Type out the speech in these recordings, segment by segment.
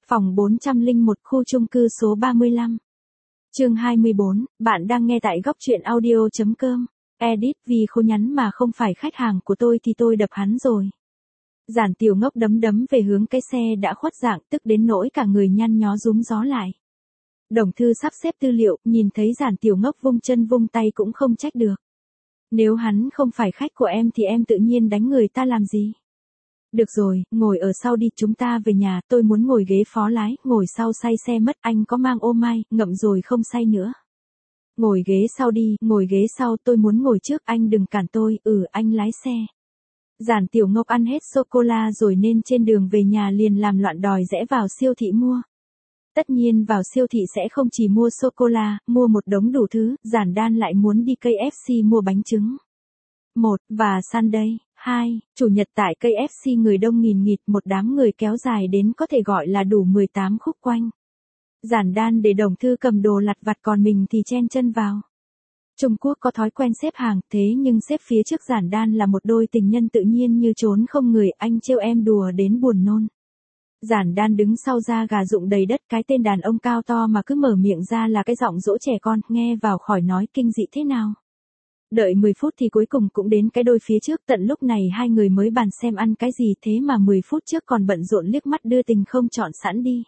Phòng 401 khu chung cư số 35. Chương 24, bạn đang nghe tại góc truyện audio.com. Edit, vì khố nhắn mà không phải khách hàng của tôi thì tôi đập hắn rồi. Giản Tiểu Ngốc đấm đấm về hướng cái xe đã khuất dạng, tức đến nỗi cả người nhăn nhó rúm gió lại. Đồng Thư sắp xếp tư liệu, nhìn thấy Giản Tiểu Ngốc vung chân vung tay cũng không trách được. Nếu hắn không phải khách của em thì em tự nhiên đánh người ta làm gì? Được rồi, ngồi ở sau đi, chúng ta về nhà, tôi muốn ngồi ghế phó lái, ngồi sau say xe mất, anh có mang ô mai, ngậm rồi không say nữa. Ngồi ghế sau đi, ngồi ghế sau, tôi muốn ngồi trước, anh đừng cản tôi, anh lái xe. Giản Tiểu Ngốc ăn hết sô-cô-la rồi nên trên đường về nhà liền làm loạn đòi rẽ vào siêu thị mua. Tất nhiên vào siêu thị sẽ không chỉ mua sô-cô-la, mua một đống đủ thứ, Giản Đan lại muốn đi KFC mua bánh trứng. 1. Và Sunday. 2. Chủ nhật tại KFC người đông nghìn nghịt, một đám người kéo dài đến có thể gọi là đủ 18 khúc quanh. Giản Đan để Đồng Thư cầm đồ lặt vặt còn mình thì chen chân vào. Trung Quốc có thói quen xếp hàng, thế nhưng xếp phía trước Giản Đan là một đôi tình nhân tự nhiên như trốn không người, anh trêu em đùa đến buồn nôn. Giản Đan đứng sau da gà rụng đầy đất, cái tên đàn ông cao to mà cứ mở miệng ra là cái giọng dỗ trẻ con, nghe vào khỏi nói kinh dị thế nào. Đợi 10 phút thì cuối cùng cũng đến cái đôi phía trước, tận lúc này hai người mới bàn xem ăn cái gì, thế mà 10 phút trước còn bận rộn liếc mắt đưa tình không chọn sẵn đi.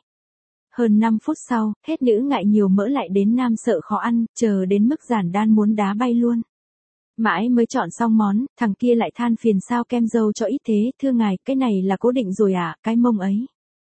Hơn 5 phút sau, hết nữ ngại nhiều mỡ lại đến nam sợ khó ăn, chờ đến mức Giản Đan muốn đá bay luôn. Mãi mới chọn xong món, thằng kia lại than phiền sao kem dâu cho ít thế, thưa ngài, cái này là cố định rồi à, cái mông ấy.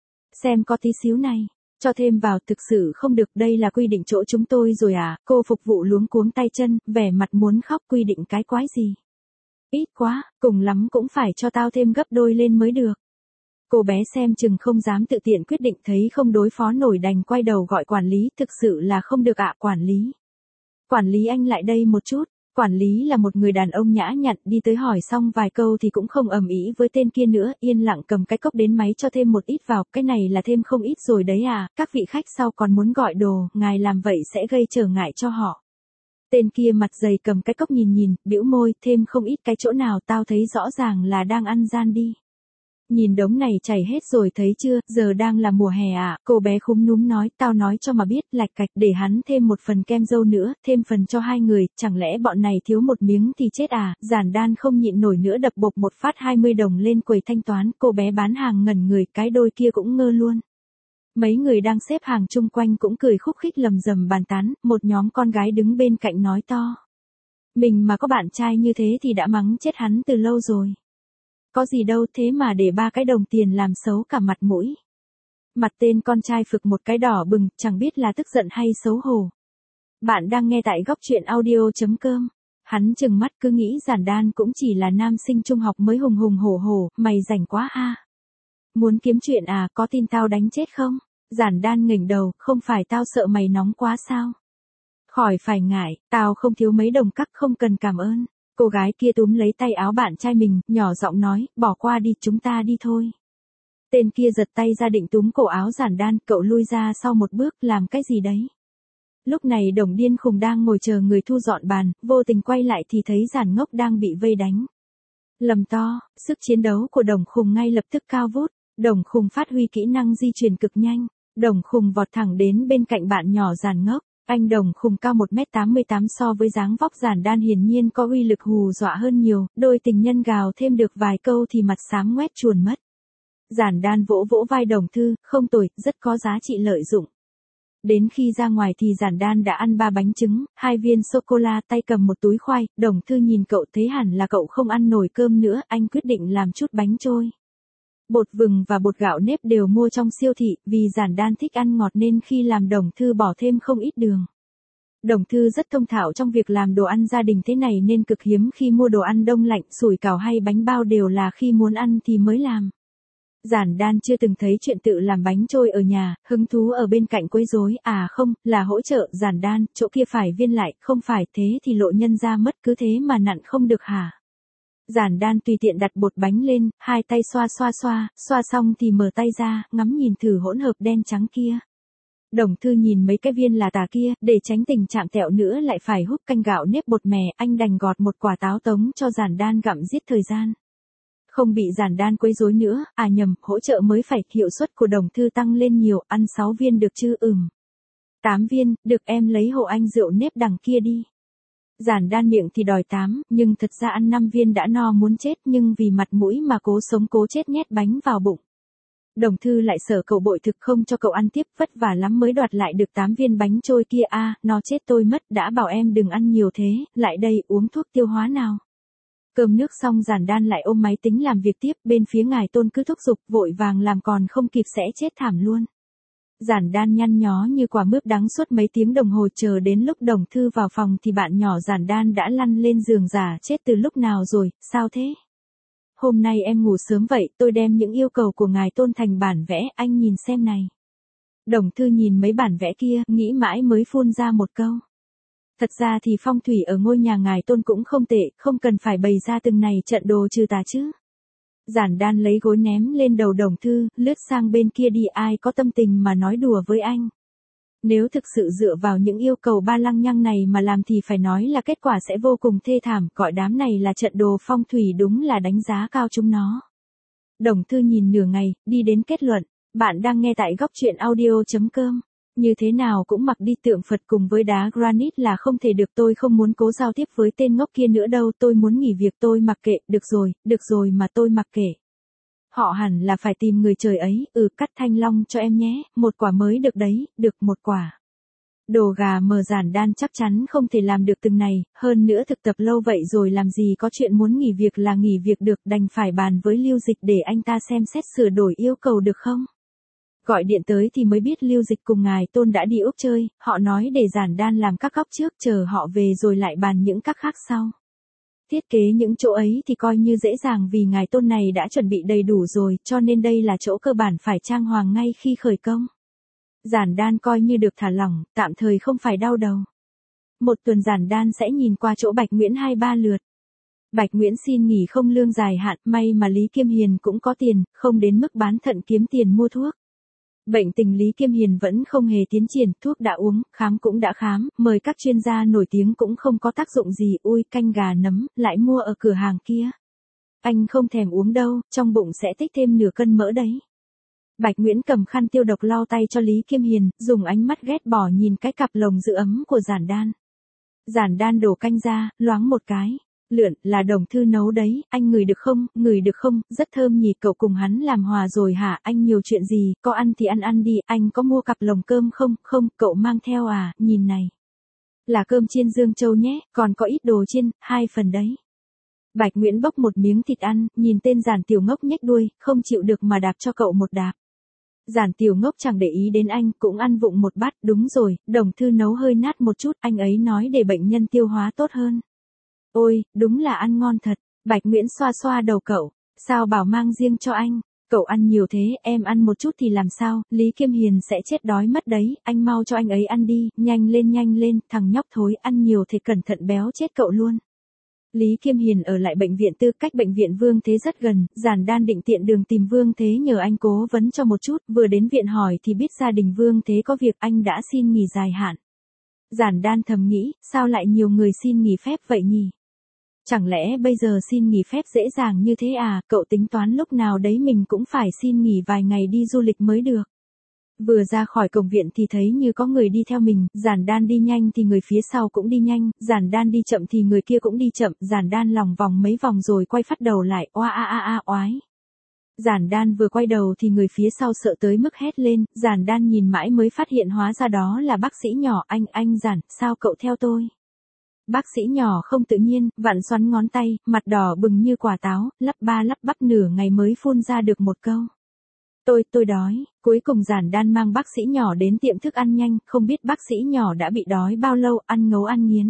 Xem có tí xíu này. Cho thêm vào, thực sự không được, đây là quy định chỗ chúng tôi rồi à, cô phục vụ luống cuống tay chân, vẻ mặt muốn khóc, quy định cái quái gì. Ít quá, cùng lắm cũng phải cho tao thêm gấp đôi lên mới được. Cô bé xem chừng không dám tự tiện quyết định, thấy không đối phó nổi đành quay đầu gọi quản lý, thực sự là không được ạ quản lý. Quản lý anh lại đây một chút. Quản lý là một người đàn ông nhã nhặn, đi tới hỏi xong vài câu thì cũng không ầm ĩ với tên kia nữa, yên lặng cầm cái cốc đến máy cho thêm một ít vào, cái này là thêm không ít rồi đấy à, các vị khách sau còn muốn gọi đồ, ngài làm vậy sẽ gây trở ngại cho họ. Tên kia mặt dày cầm cái cốc nhìn, bĩu môi, thêm không ít cái chỗ nào, tao thấy rõ ràng là đang ăn gian đi. Nhìn đống này chảy hết rồi thấy chưa, giờ đang là mùa hè à, cô bé khúm núm nói, tao nói cho mà biết, lạch cạch, để hắn thêm một phần kem dâu nữa, thêm phần cho hai người, chẳng lẽ bọn này thiếu một miếng thì chết à, Giản Đan không nhịn nổi nữa đập bộp một phát 20 đồng lên quầy thanh toán, cô bé bán hàng ngẩn người, cái đôi kia cũng ngơ luôn. Mấy người đang xếp hàng chung quanh cũng cười khúc khích lầm rầm bàn tán, một nhóm con gái đứng bên cạnh nói to. Mình mà có bạn trai như thế thì đã mắng chết hắn từ lâu rồi. Có gì đâu, thế mà để 3 cái đồng tiền làm xấu cả mặt mũi. Mặt tên con trai phực một cái đỏ bừng, chẳng biết là tức giận hay xấu hổ. Bạn đang nghe tại góc truyện audio.com. Hắn chừng mắt cứ nghĩ Giản Đan cũng chỉ là nam sinh trung học mới hùng hùng hổ hổ, mày rảnh quá ha. Muốn kiếm chuyện à, có tin tao đánh chết không? Giản Đan nghỉnh đầu, không phải tao sợ mày nóng quá sao? Khỏi phải ngại, tao không thiếu mấy đồng cắc, không cần cảm ơn. Cô gái kia túm lấy tay áo bạn trai mình, nhỏ giọng nói, bỏ qua đi, chúng ta đi thôi. Tên kia giật tay ra định túm cổ áo Giản Đan, cậu lui ra sau một bước, làm cái gì đấy? Lúc này Đồng Điên Khùng đang ngồi chờ người thu dọn bàn, vô tình quay lại thì thấy Giản Ngốc đang bị vây đánh. Lầm to, sức chiến đấu của Đồng Khùng ngay lập tức cao vút, Đồng Khùng phát huy kỹ năng di chuyển cực nhanh, Đồng Khùng vọt thẳng đến bên cạnh bạn nhỏ Giản Ngốc. Anh Đồng Khùng cao 1m88 so với dáng vóc Giản Đan hiển nhiên có uy lực hù dọa hơn nhiều, đôi tình nhân gào thêm được vài câu thì mặt xám ngoét chuồn mất. Giản Đan vỗ vỗ vai Đồng Thư, không tồi, rất có giá trị lợi dụng. Đến khi ra ngoài thì Giản Đan đã ăn 3 bánh trứng, 2 viên sô-cô-la, tay cầm một túi khoai, Đồng Thư nhìn cậu thấy hẳn là cậu không ăn nổi cơm nữa, anh quyết định làm chút bánh trôi. Bột vừng và bột gạo nếp đều mua trong siêu thị, vì Giản Đan thích ăn ngọt nên khi làm Đồng Thư bỏ thêm không ít đường. Đồng Thư rất thông thạo trong việc làm đồ ăn gia đình thế này nên cực hiếm khi mua đồ ăn đông lạnh, sủi cảo hay bánh bao đều là khi muốn ăn thì mới làm. Giản Đan chưa từng thấy chuyện tự làm bánh trôi ở nhà, hứng thú ở bên cạnh quấy rối, à không, là hỗ trợ. Giản Đan, chỗ kia phải viên lại, không phải thế thì lộ nhân ra mất, cứ thế mà nặn không được hả? Giản Đan tùy tiện đặt bột bánh lên, hai tay xoa xong thì mở tay ra, ngắm nhìn thử hỗn hợp đen trắng kia. Đồng Thư nhìn mấy cái viên là tà kia, để tránh tình trạng tẹo nữa lại phải húp canh gạo nếp bột mè, anh đành gọt một quả táo tống cho Giản Đan gặm giết thời gian. Không bị giản đan quấy rối nữa, à nhầm, hỗ trợ mới phải, hiệu suất của Đồng Thư tăng lên nhiều, ăn 6 viên được chứ? 8 viên, được em lấy hộ anh rượu nếp đằng kia đi. Giản đan miệng thì đòi 8, nhưng thật ra ăn 5 viên đã no muốn chết, nhưng vì mặt mũi mà cố sống cố chết nhét bánh vào bụng. Đồng Thư lại sợ cậu bội thực không cho cậu ăn tiếp, vất vả lắm mới đoạt lại được 8 viên bánh trôi kia. À, nó chết tôi mất, đã bảo em đừng ăn nhiều thế, lại đây uống thuốc tiêu hóa nào. Cơm nước xong giản đan lại ôm máy tính làm việc tiếp, bên phía ngài Tôn cứ thúc giục, vội vàng làm còn không kịp sẽ chết thảm luôn. Giản đan nhăn nhó như quả mướp đắng suốt mấy tiếng đồng hồ, chờ đến lúc Đồng Thư vào phòng thì bạn nhỏ giản đan đã lăn lên giường giả chết từ lúc nào rồi, sao thế? Hôm nay em ngủ sớm vậy, tôi đem những yêu cầu của ngài Tôn thành bản vẽ, anh nhìn xem này. Đồng Thư nhìn mấy bản vẽ kia, nghĩ mãi mới phun ra một câu. Thật ra thì phong thủy ở ngôi nhà ngài Tôn cũng không tệ, không cần phải bày ra từng này trận đồ trừ tà chứ. Giản đan lấy gối ném lên đầu Đồng Thư, lướt sang bên kia đi, ai có tâm tình mà nói đùa với anh. Nếu thực sự dựa vào những yêu cầu ba lăng nhăng này mà làm thì phải nói là kết quả sẽ vô cùng thê thảm, gọi đám này là trận đồ phong thủy đúng là đánh giá cao chúng nó. Đồng Thư nhìn nửa ngày, đi đến kết luận, bạn đang nghe tại góc truyện audio.com. Như thế nào cũng mặc đi tượng Phật cùng với đá granite là không thể được, tôi không muốn cố giao tiếp với tên ngốc kia nữa đâu, tôi muốn nghỉ việc, tôi mặc kệ, được rồi mà tôi mặc kệ. Họ hẳn là phải tìm người trời ấy, cắt thanh long cho em nhé, 1 quả mới được đấy, được 1 quả. Đồ gà mờ giản đan chắc chắn không thể làm được từng này, hơn nữa thực tập lâu vậy rồi làm gì có chuyện muốn nghỉ việc là nghỉ việc được, đành phải bàn với Lưu Dịch để anh ta xem xét sửa đổi yêu cầu được không. Gọi điện tới thì mới biết Lưu Dịch cùng ngài Tôn đã đi Úc chơi, họ nói để giản đan làm các góc trước, chờ họ về rồi lại bàn những các khác sau. Thiết kế những chỗ ấy thì coi như dễ dàng vì ngài Tôn này đã chuẩn bị đầy đủ rồi, cho nên đây là chỗ cơ bản phải trang hoàng ngay khi khởi công. Giản đan coi như được thả lỏng, tạm thời không phải đau đầu. 1 tuần giản đan sẽ nhìn qua chỗ Bạch Nguyễn 2-3 lượt. Bạch Nguyễn xin nghỉ không lương dài hạn, may mà Lý Kiêm Hiền cũng có tiền, không đến mức bán thận kiếm tiền mua thuốc. Bệnh tình Lý Kiêm Hiền vẫn không hề tiến triển, thuốc đã uống, khám cũng đã khám, mời các chuyên gia nổi tiếng cũng không có tác dụng gì, ui canh gà nấm, lại mua ở cửa hàng kia. Anh không thèm uống đâu, trong bụng sẽ tích thêm nửa cân mỡ đấy. Bạch Nguyễn cầm khăn tiêu độc lau tay cho Lý Kiêm Hiền, dùng ánh mắt ghét bỏ nhìn cái cặp lồng giữ ấm của giản đan. Giản đan đổ canh ra, loáng một cái. Lượn, là Đồng Thư nấu đấy, anh ngửi được không, rất thơm nhỉ, cậu cùng hắn làm hòa rồi hả, anh nhiều chuyện gì, có ăn thì ăn đi, anh có mua cặp lồng cơm không, cậu mang theo à, nhìn này. Là cơm chiên Dương Châu nhé, còn có ít đồ chiên, 2 phần đấy. Bạch Nguyễn bốc một miếng thịt ăn, nhìn tên giản tiểu ngốc nhếch đuôi, không chịu được mà đạp cho cậu một đạp. Giản tiểu ngốc chẳng để ý đến anh, cũng ăn vụng một bát, đúng rồi, Đồng Thư nấu hơi nát một chút, anh ấy nói để bệnh nhân tiêu hóa tốt hơn. Ôi, đúng là ăn ngon thật. Bạch Nguyễn xoa xoa đầu cậu, sao bảo mang riêng cho anh, cậu ăn nhiều thế, em ăn một chút thì làm sao, Lý Kiêm Hiền sẽ chết đói mất đấy, anh mau cho anh ấy ăn đi, nhanh lên, thằng nhóc thối, ăn nhiều thì cẩn thận béo chết cậu luôn. Lý Kiêm Hiền ở lại bệnh viện tư, cách bệnh viện Vương Thế rất gần, giản đan định tiện đường tìm Vương Thế nhờ anh cố vấn cho một chút, vừa đến viện hỏi thì biết gia đình Vương Thế có việc, anh đã xin nghỉ dài hạn. Giản đan thầm nghĩ, sao lại nhiều người xin nghỉ phép vậy nhỉ? Chẳng lẽ bây giờ xin nghỉ phép dễ dàng như thế à, cậu tính toán lúc nào đấy mình cũng phải xin nghỉ vài ngày đi du lịch mới được. Vừa ra khỏi cổng viện thì thấy như có người đi theo mình, giản đan đi nhanh thì người phía sau cũng đi nhanh, giản đan đi chậm thì người kia cũng đi chậm, giản đan lòng vòng mấy vòng rồi quay phát đầu lại, oái. Giản đan vừa quay đầu thì người phía sau sợ tới mức hét lên, giản đan nhìn mãi mới phát hiện hóa ra đó là bác sĩ nhỏ, anh Giản, sao cậu theo tôi? Bác sĩ nhỏ không tự nhiên, vặn xoắn ngón tay, mặt đỏ bừng như quả táo, lắp ba lắp bắp nửa ngày mới phun ra được một câu. Tôi đói, cuối cùng giản đan mang bác sĩ nhỏ đến tiệm thức ăn nhanh, không biết bác sĩ nhỏ đã bị đói bao lâu, ăn ngấu ăn nghiến.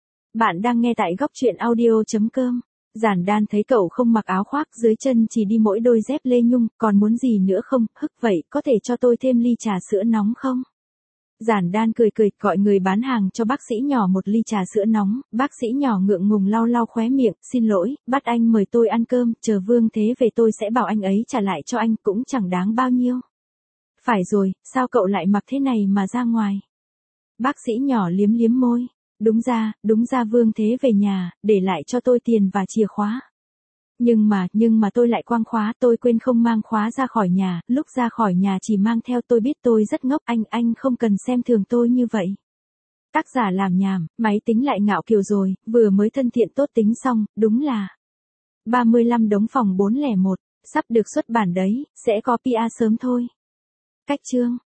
Bạn đang nghe tại góc truyện audio.com. Giản đan thấy cậu không mặc áo khoác, dưới chân chỉ đi mỗi đôi dép lê nhung, còn muốn gì nữa không, hức vậy, có thể cho tôi thêm ly trà sữa nóng không? Giản đan cười, gọi người bán hàng cho bác sĩ nhỏ một ly trà sữa nóng, bác sĩ nhỏ ngượng ngùng lau khóe miệng, xin lỗi, bắt anh mời tôi ăn cơm, chờ Vương Thế về tôi sẽ bảo anh ấy trả lại cho anh, cũng chẳng đáng bao nhiêu. Phải rồi, sao cậu lại mặc thế này mà ra ngoài? Bác sĩ nhỏ liếm môi, đúng ra Vương Thế về nhà, để lại cho tôi tiền và chìa khóa. Nhưng mà tôi lại quăng khóa, tôi quên không mang khóa ra khỏi nhà, lúc ra khỏi nhà chỉ mang theo, tôi biết tôi rất ngốc, anh không cần xem thường tôi như vậy. Tác giả làm nhảm, máy tính lại ngạo kiều rồi, vừa mới thân thiện tốt tính xong, đúng là 35 đống phòng 401, sắp được xuất bản đấy, sẽ có PR sớm thôi. Cách chương